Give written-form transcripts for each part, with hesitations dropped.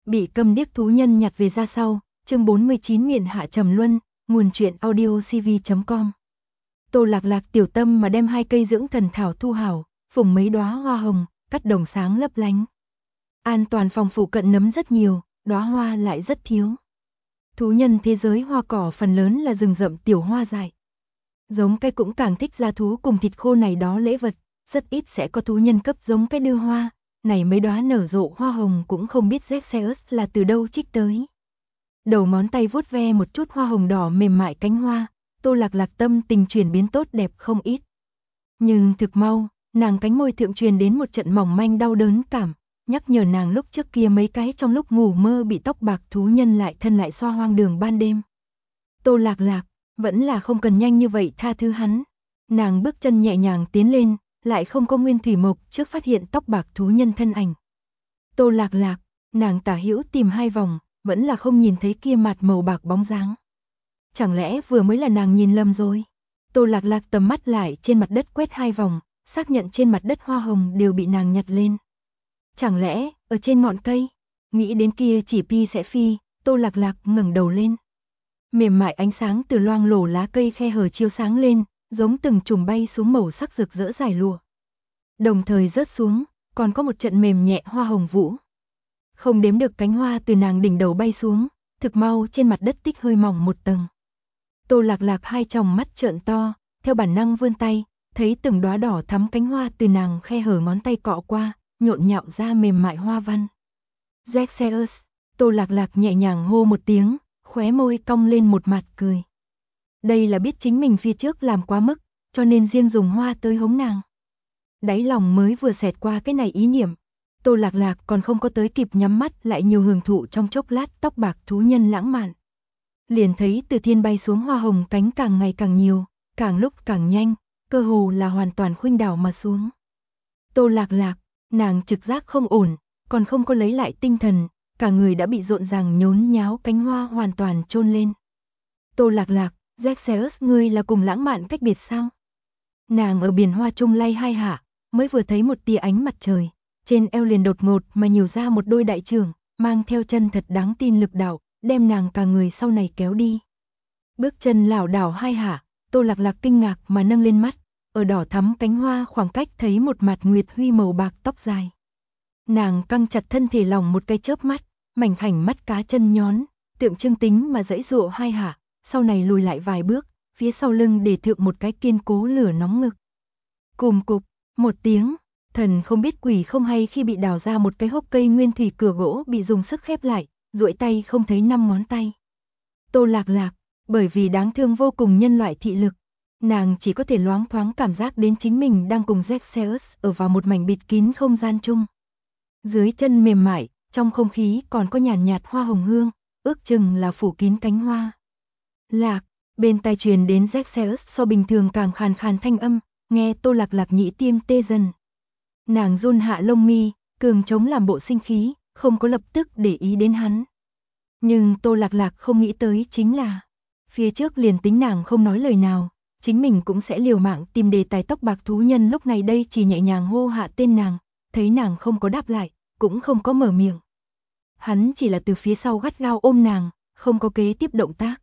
Bị câm điếc thú nhân nhặt về ra sau, chương 49 miện hạ trầm luân, nguồn truyện audio cv.com. Tô Lạc Lạc tiểu tâm mà đem 2 cây dưỡng thần thảo thu hảo, phùng mấy đóa hoa hồng, cắt đồng sáng lấp lánh. An toàn phòng phụ cận nấm rất nhiều, đóa hoa lại rất thiếu. Thú nhân thế giới hoa cỏ phần lớn là rừng rậm tiểu hoa dại. Giống cây cũng càng thích gia thú cùng thịt khô này đó lễ vật, rất ít sẽ có thú nhân cấp giống cây đưa hoa. Này mấy đóa nở rộ hoa hồng cũng không biết Zexeus là từ đâu trích tới. Đầu ngón tay vuốt ve một chút hoa hồng đỏ mềm mại cánh hoa, Tô Lạc Lạc tâm tình chuyển biến tốt đẹp không ít. Nhưng thực mau, nàng cánh môi thượng truyền đến một trận mỏng manh đau đớn cảm, nhắc nhở nàng lúc trước kia mấy cái trong lúc ngủ mơ bị tóc bạc thú nhân lại thân lại xoa hoang đường ban đêm. Tô Lạc Lạc, vẫn là không cần nhanh như vậy tha thứ hắn. Nàng bước chân nhẹ nhàng tiến lên, lại không có Nguyên Thủy Mộc trước phát hiện tóc bạc thú nhân thân ảnh. Tô Lạc Lạc, nàng tả hữu tìm 2 vòng, vẫn là không nhìn thấy kia mặt màu bạc bóng dáng. Chẳng lẽ vừa mới là nàng nhìn lầm rồi? Tô Lạc Lạc tầm mắt lại trên mặt đất quét 2 vòng, xác nhận trên mặt đất hoa hồng đều bị nàng nhặt lên. Chẳng lẽ, ở trên ngọn cây? Nghĩ đến kia chỉ pi sẽ phi, Tô Lạc Lạc ngẩng đầu lên. Mềm mại ánh sáng từ loang lổ lá cây khe hở chiếu sáng lên, giống từng chùm bay xuống màu sắc rực rỡ dài lụa. Đồng thời rớt xuống, còn có một trận mềm nhẹ hoa hồng vũ. Không đếm được cánh hoa từ nàng đỉnh đầu bay xuống, thực mau trên mặt đất tích hơi mỏng một tầng. Tô Lạc Lạc 2 tròng mắt trợn to, theo bản năng vươn tay, thấy từng đóa đỏ thắm cánh hoa từ nàng khe hở ngón tay cọ qua, nhộn nhạo ra mềm mại hoa văn. Zexeus, Tô Lạc Lạc nhẹ nhàng hô một tiếng, khóe môi cong lên một mặt cười. Đây là biết chính mình phía trước làm quá mức, cho nên riêng dùng hoa tới hống nàng. Đáy lòng mới vừa xẹt qua cái này ý niệm, Tô Lạc Lạc còn không có tới kịp nhắm mắt lại nhiều hưởng thụ trong chốc lát tóc bạc thú nhân lãng mạn. Liền thấy từ thiên bay xuống hoa hồng cánh càng ngày càng nhiều, càng lúc càng nhanh, cơ hồ là hoàn toàn khuynh đảo mà xuống. Tô Lạc Lạc, nàng trực giác không ổn, còn không có lấy lại tinh thần, cả người đã bị rộn ràng nhốn nháo cánh hoa hoàn toàn chôn lên. Tô Lạc Lạc, Zexeus ngươi là cùng lãng mạn cách biệt sao? Nàng ở biển hoa trung lay 2 hạ, mới vừa thấy một tia ánh mặt trời, trên eo liền đột ngột mà nhiều ra một đôi đại trưởng, mang theo chân thật đáng tin lực đạo, đem nàng cả người sau này kéo đi. Bước chân lảo đảo 2 hạ, Tô Lạc Lạc kinh ngạc mà nâng lên mắt, ở đỏ thắm cánh hoa khoảng cách thấy một mặt nguyệt huy màu bạc tóc dài. Nàng căng chặt thân thể lòng một cái chớp mắt, mảnh khảnh mắt cá chân nhón, tượng trưng tính mà giãy giụa 2 hạ, sau này lùi lại vài bước, phía sau lưng để thượng một cái kiên cố lửa nóng ngực. Cùm cục, một tiếng, thần không biết quỷ không hay khi bị đào ra một cái hốc cây nguyên thủy cửa gỗ bị dùng sức khép lại, duỗi tay không thấy 5 ngón tay. Tô Lạc Lạc, bởi vì đáng thương vô cùng nhân loại thị lực, nàng chỉ có thể loáng thoáng cảm giác đến chính mình đang cùng Zexeus ở vào một mảnh bịt kín không gian chung. Dưới chân mềm mại, trong không khí còn có nhàn nhạt hoa hồng hương, ước chừng là phủ kín cánh hoa. Lạc, bên tai truyền đến Zexeus so bình thường càng khàn khàn thanh âm, nghe Tô Lạc Lạc nhĩ tiêm tê dần. Nàng run hạ lông mi, cường chống làm bộ sinh khí, không có lập tức để ý đến hắn. Nhưng Tô Lạc Lạc không nghĩ tới chính là, phía trước liền tính nàng không nói lời nào, chính mình cũng sẽ liều mạng tìm đề tài tóc bạc thú nhân lúc này đây chỉ nhẹ nhàng hô hạ tên nàng, thấy nàng không có đáp lại, cũng không có mở miệng. Hắn chỉ là từ phía sau gắt gao ôm nàng, không có kế tiếp động tác.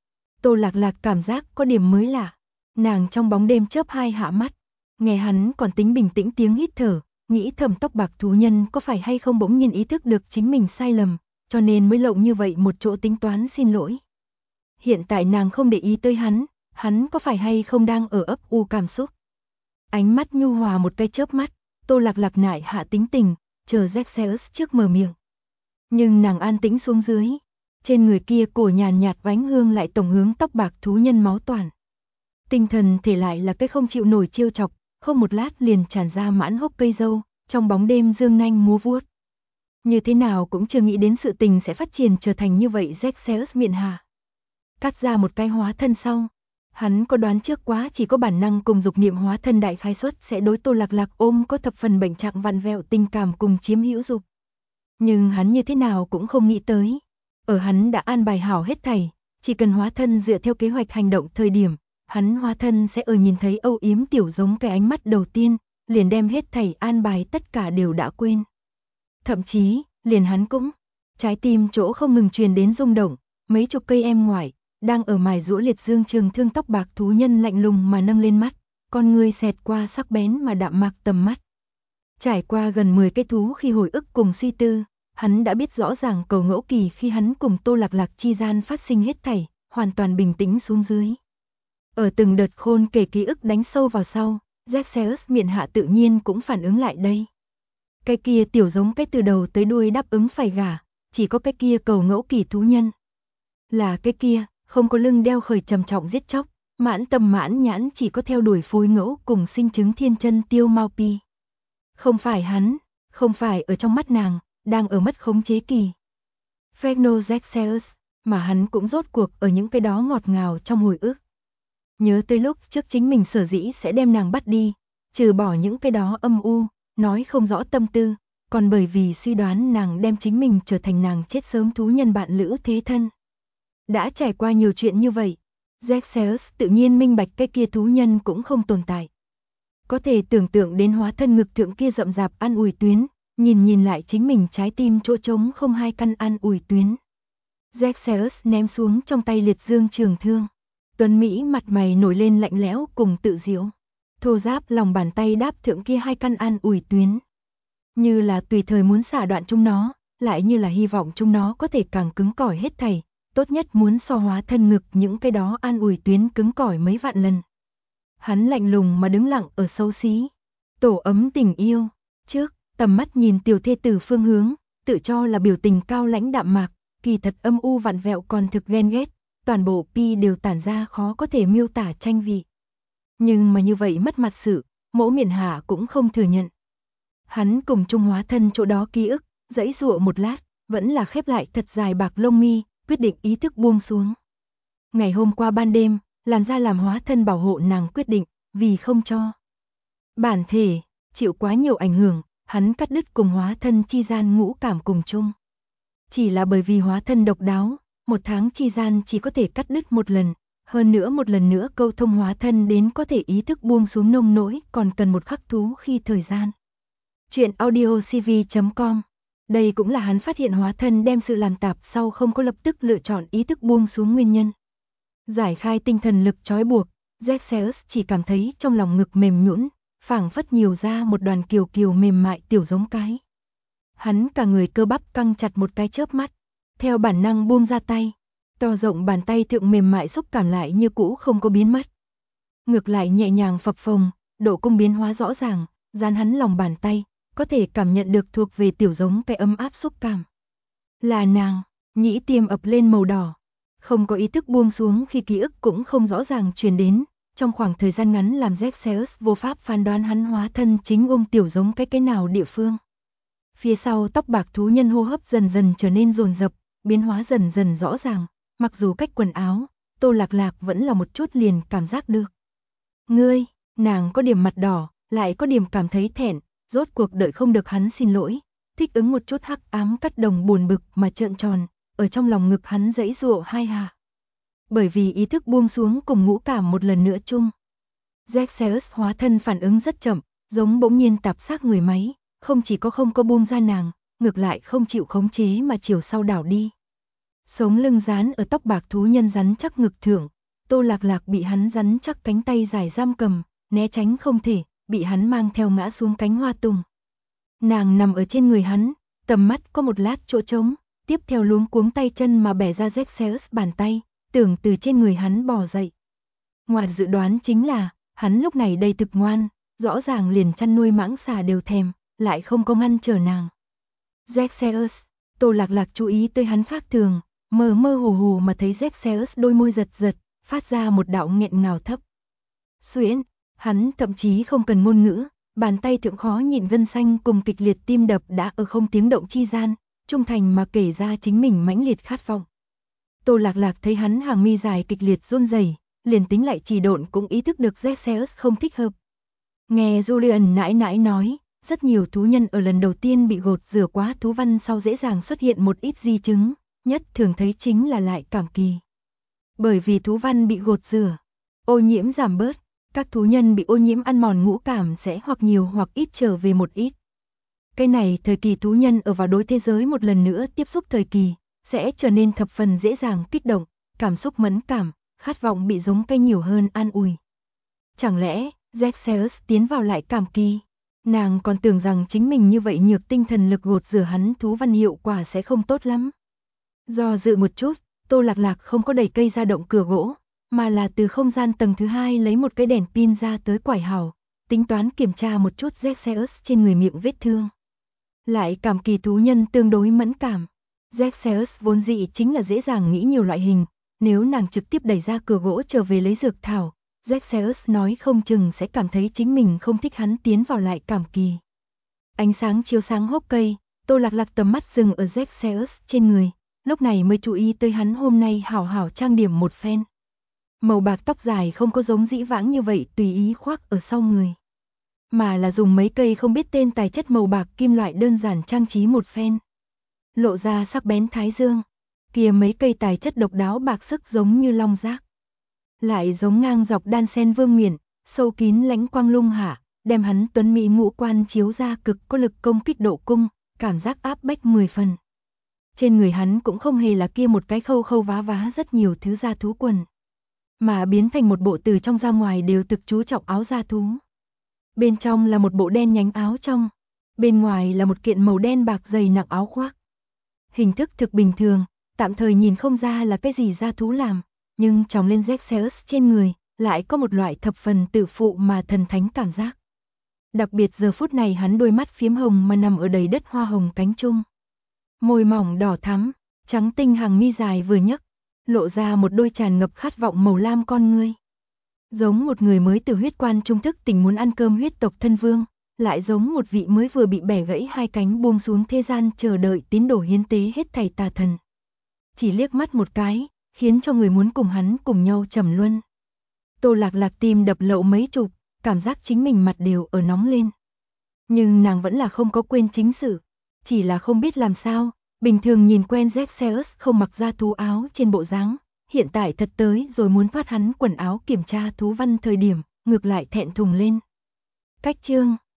Tô Lạc Lạc cảm giác có điểm mới lạ, nàng trong bóng đêm chớp 2 hạ mắt, nghe hắn còn tính bình tĩnh tiếng hít thở, nghĩ thầm tóc bạc thú nhân có phải hay không bỗng nhiên ý thức được chính mình sai lầm, cho nên mới lộng như vậy một chỗ tính toán xin lỗi. Hiện tại nàng không để ý tới hắn có phải hay không đang ở ấp u cảm xúc. Ánh mắt nhu hòa một cái chớp mắt, Tô Lạc Lạc nại hạ tính tình, chờ Zexeus trước mở miệng. Nhưng nàng an tĩnh xuống dưới, trên người kia cổ nhàn nhạt vánh hương lại tổng hướng tóc bạc thú nhân máu toàn. Tinh thần thể lại là cái không chịu nổi trêu chọc, không một lát liền tràn ra mãn hốc cây dâu, trong bóng đêm dương nanh múa vuốt. Như thế nào cũng chưa nghĩ đến sự tình sẽ phát triển trở thành như vậy. Zexeus miệng hà. Cắt ra một cái hóa thân sau, hắn có đoán trước quá chỉ có bản năng cùng dục niệm hóa thân đại khái suất sẽ đối Tô Lạc Lạc ôm có thập phần bệnh trạng vặn vẹo tình cảm cùng chiếm hữu dục. Nhưng hắn như thế nào cũng không nghĩ tới, ở hắn đã an bài hảo hết thảy, chỉ cần hóa thân dựa theo kế hoạch hành động thời điểm, hắn hóa thân sẽ ở nhìn thấy âu yếm tiểu giống cái ánh mắt đầu tiên, liền đem hết thảy an bài tất cả đều đã quên. Thậm chí, liền hắn cũng Trái tim chỗ không ngừng truyền đến rung động, mấy chục cây em ngoại, đang ở mài giũa liệt dương trường thương tóc bạc thú nhân lạnh lùng mà nâng lên mắt, con ngươi xẹt qua sắc bén mà đạm mạc tầm mắt. Trải qua gần 10 cái thú khi hồi ức cùng suy tư, hắn đã biết rõ ràng cầu ngẫu kỳ khi hắn cùng Tô Lạc Lạc chi gian phát sinh hết thảy, hoàn toàn bình tĩnh xuống dưới. Ở từng đợt khôn kể ký ức đánh sâu vào sau, Zexeus miệng hạ tự nhiên cũng phản ứng lại đây. Cái kia tiểu giống cái từ đầu tới đuôi đáp ứng phải gả, chỉ có cái kia cầu ngẫu kỳ thú nhân. Là cái kia, không có lưng đeo khởi trầm trọng giết chóc, mãn tâm mãn nhãn chỉ có theo đuổi phối ngẫu cùng sinh chứng thiên chân Tiêu Mao Pi. Không phải hắn, không phải ở trong mắt nàng, đang ở mất khống chế kỳ. Pheno Zexeus, mà hắn cũng rốt cuộc ở những cái đó ngọt ngào trong hồi ức. Nhớ tới lúc trước chính mình sở dĩ sẽ đem nàng bắt đi, trừ bỏ những cái đó âm u, nói không rõ tâm tư, còn bởi vì suy đoán nàng đem chính mình trở thành nàng chết sớm thú nhân bạn lữ thế thân. Đã trải qua nhiều chuyện như vậy, Zexeus tự nhiên minh bạch cái kia thú nhân cũng không tồn tại. Có thể tưởng tượng đến hóa thân ngực thượng kia rậm rạp an ủi tuyến, nhìn lại chính mình trái tim chỗ trống không hai căn an ủi tuyến. Zexeus ném xuống trong tay liệt dương trường thương. Tuấn Mỹ mặt mày nổi lên lạnh lẽo cùng tự diễu. Thô giáp lòng bàn tay đáp thượng kia hai căn an ủi tuyến. Như là tùy thời muốn xả đoạn chúng nó, lại như là hy vọng chúng nó có thể càng cứng cỏi hết thảy, tốt nhất muốn so hóa thân ngực những cái đó an ủi tuyến cứng cỏi mấy vạn lần. Hắn lạnh lùng mà đứng lặng ở xấu xí. Tổ ấm tình yêu. Trước, tầm mắt nhìn tiểu thê tử phương hướng, tự cho là biểu tình cao lãnh đạm mạc, kỳ thật âm u vặn vẹo còn thực ghen ghét, toàn bộ pi đều tản ra khó có thể miêu tả tranh vị. Nhưng mà như vậy mất mặt sự, Mỗ Miện Hạ cũng không thừa nhận. Hắn cùng Trung hóa thân chỗ đó ký ức, dãy dụa một lát, vẫn là khép lại thật dài bạc lông mi, quyết định ý thức buông xuống. Ngày hôm qua ban đêm, làm ra làm hóa thân bảo hộ nàng quyết định, vì không cho bản thể chịu quá nhiều ảnh hưởng, hắn cắt đứt cùng hóa thân chi gian ngũ cảm cùng chung. Chỉ là bởi vì hóa thân độc đáo, một tháng chi gian chỉ có thể cắt đứt một lần, hơn nữa một lần nữa câu thông hóa thân đến có thể ý thức buông xuống nông nỗi còn cần một khắc thú khi thời gian. Chuyện audiocv.com. Đây cũng là hắn phát hiện hóa thân đem sự làm tạp sau không có lập tức lựa chọn ý thức buông xuống nguyên nhân. Giải khai tinh thần lực trói buộc, Zexeus chỉ cảm thấy trong lòng ngực mềm nhũn, phảng phất nhiều ra một đoàn kiều kiều mềm mại tiểu giống cái. Hắn cả người cơ bắp căng chặt một cái chớp mắt, theo bản năng buông ra tay, to rộng bàn tay thượng mềm mại xúc cảm lại như cũ không có biến mất. Ngược lại nhẹ nhàng phập phồng, độ cung biến hóa rõ ràng, dán hắn lòng bàn tay, có thể cảm nhận được thuộc về tiểu giống cái ấm áp xúc cảm. Là nàng, nhĩ tiêm ập lên màu đỏ. Không có ý thức buông xuống khi ký ức cũng không rõ ràng truyền đến, trong khoảng thời gian ngắn làm Zexeus vô pháp phán đoán hắn hóa thân chính tiểu giống cái nào địa phương. Phía sau tóc bạc thú nhân hô hấp dần dần trở nên dồn dập, biến hóa dần dần rõ ràng, mặc dù cách quần áo, Tô Lạc Lạc vẫn là một chút liền cảm giác được. Ngươi, nàng có điểm mặt đỏ, lại có điểm cảm thấy thẹn, rốt cuộc đợi không được hắn xin lỗi, thích ứng một chút hắc ám cắt đồng buồn bực mà trợn tròn, ở trong lòng ngực hắn dãy dụa hai hà. Bởi vì ý thức buông xuống cùng ngũ cảm một lần nữa chung. Zexeus hóa thân phản ứng rất chậm, giống bỗng nhiên tạp xác người máy, không chỉ có không có buông ra nàng, ngược lại không chịu khống chế mà chiều sau đảo đi. Sống lưng dán ở tóc bạc thú nhân rắn chắc ngực thượng, Tô Lạc Lạc bị hắn rắn chắc cánh tay dài giam cầm, né tránh không thể, bị hắn mang theo ngã xuống cánh hoa tùng. Nàng nằm ở trên người hắn, tầm mắt có một lát chỗ trống, tiếp theo luống cuống tay chân mà bẻ ra Zexeus bàn tay, tưởng từ trên người hắn bò dậy. Ngoài dự đoán chính là, hắn lúc này đây thực ngoan, rõ ràng liền chăn nuôi mãng xà đều thèm, lại không có ngăn trở nàng. Zexeus, Tô Lạc Lạc chú ý tới hắn khác thường, mơ mơ hồ hồ mà thấy Zexeus đôi môi giật giật, phát ra một đạo nghẹn ngào thấp. Xuyễn, hắn thậm chí không cần ngôn ngữ, bàn tay thượng khó nhịn gân xanh cùng kịch liệt tim đập đã ở không tiếng động chi gian, trung thành mà kể ra chính mình mãnh liệt khát vọng. Tô Lạc Lạc thấy hắn hàng mi dài kịch liệt run rẩy, liền tính lại trì độn cũng ý thức được Zexeus không thích hợp. Nghe Julian nãi nãi nói, rất nhiều thú nhân ở lần đầu tiên bị gột rửa quá thú văn sau dễ dàng xuất hiện một ít di chứng, nhất thường thấy chính là lại cảm kỳ. Bởi vì thú văn bị gột rửa, ô nhiễm giảm bớt, các thú nhân bị ô nhiễm ăn mòn ngũ cảm sẽ hoặc nhiều hoặc ít trở về một ít. Cái này thời kỳ thú nhân ở vào đối thế giới một lần nữa tiếp xúc thời kỳ, sẽ trở nên thập phần dễ dàng kích động, cảm xúc mẫn cảm, khát vọng bị giống cây nhiều hơn an ủi. Chẳng lẽ, Zexaeus tiến vào lại cảm kỳ? Nàng còn tưởng rằng chính mình như vậy nhược tinh thần lực gột rửa hắn thú văn hiệu quả sẽ không tốt lắm. Do dự một chút, Tô Lạc Lạc không có đẩy cây ra động cửa gỗ, mà là từ không gian tầng thứ 2 lấy một cái đèn pin ra tới quải hào, tính toán kiểm tra một chút Zexaeus trên người miệng vết thương. Lại cảm kỳ thú nhân tương đối mẫn cảm. Zexaeus vốn dĩ chính là dễ dàng nghĩ nhiều loại hình, nếu nàng trực tiếp đẩy ra cửa gỗ trở về lấy dược thảo, Zexaeus nói không chừng sẽ cảm thấy chính mình không thích hắn tiến vào lại cảm kỳ. Ánh sáng chiếu sáng hốc cây, Tô Lạc Lạc tầm mắt dừng ở Zexaeus trên người, lúc này mới chú ý tới hắn hôm nay hảo hảo trang điểm một phen. Màu bạc tóc dài không có giống dĩ vãng như vậy tùy ý khoác ở sau người, mà là dùng mấy cây không biết tên tài chất màu bạc kim loại đơn giản trang trí một phen. Lộ ra sắc bén thái dương, kia mấy cây tài chất độc đáo bạc sức giống như long giác. Lại giống ngang dọc đan sen vương miện, sâu kín lãnh quang lung hạ, đem hắn tuấn mỹ ngũ quan chiếu ra cực có lực công kích độ cung, cảm giác áp bách 10 phần. Trên người hắn cũng không hề là kia một cái khâu khâu vá vá rất nhiều thứ da thú quần, mà biến thành một bộ từ trong ra ngoài đều thực chú trọng áo da thú. Bên trong là một bộ đen nhánh áo trong, bên ngoài là một kiện màu đen bạc dày nặng áo khoác. Hình thức thực bình thường, tạm thời nhìn không ra là cái gì da thú làm, nhưng tròng lên Zexaeus trên người, lại có một loại thập phần tự phụ mà thần thánh cảm giác. Đặc biệt giờ phút này hắn đôi mắt phiếm hồng mà nằm ở đầy đất hoa hồng cánh trung. Môi mỏng đỏ thắm, trắng tinh hàng mi dài vừa nhấc, lộ ra một đôi tràn ngập khát vọng màu lam con ngươi. Giống một người mới từ huyết quan trung thức tỉnh muốn ăn cơm huyết tộc thân vương, lại giống một vị mới vừa bị bẻ gãy hai cánh buông xuống thế gian chờ đợi tín đồ hiến tế hết thảy tà thần. Chỉ liếc mắt một cái, khiến cho người muốn cùng hắn cùng nhau trầm luân. Tô Lạc Lạc tim đập lậu mấy chục, cảm giác chính mình mặt đều ở nóng lên. Nhưng nàng vẫn là không có quên chính sự, chỉ là không biết làm sao, bình thường nhìn quen Zexaeus không mặc da thú áo trên bộ dáng, hiện tại thật tới rồi muốn thoát hắn quần áo kiểm tra thú văn thời điểm, ngược lại thẹn thùng lên. Cách chương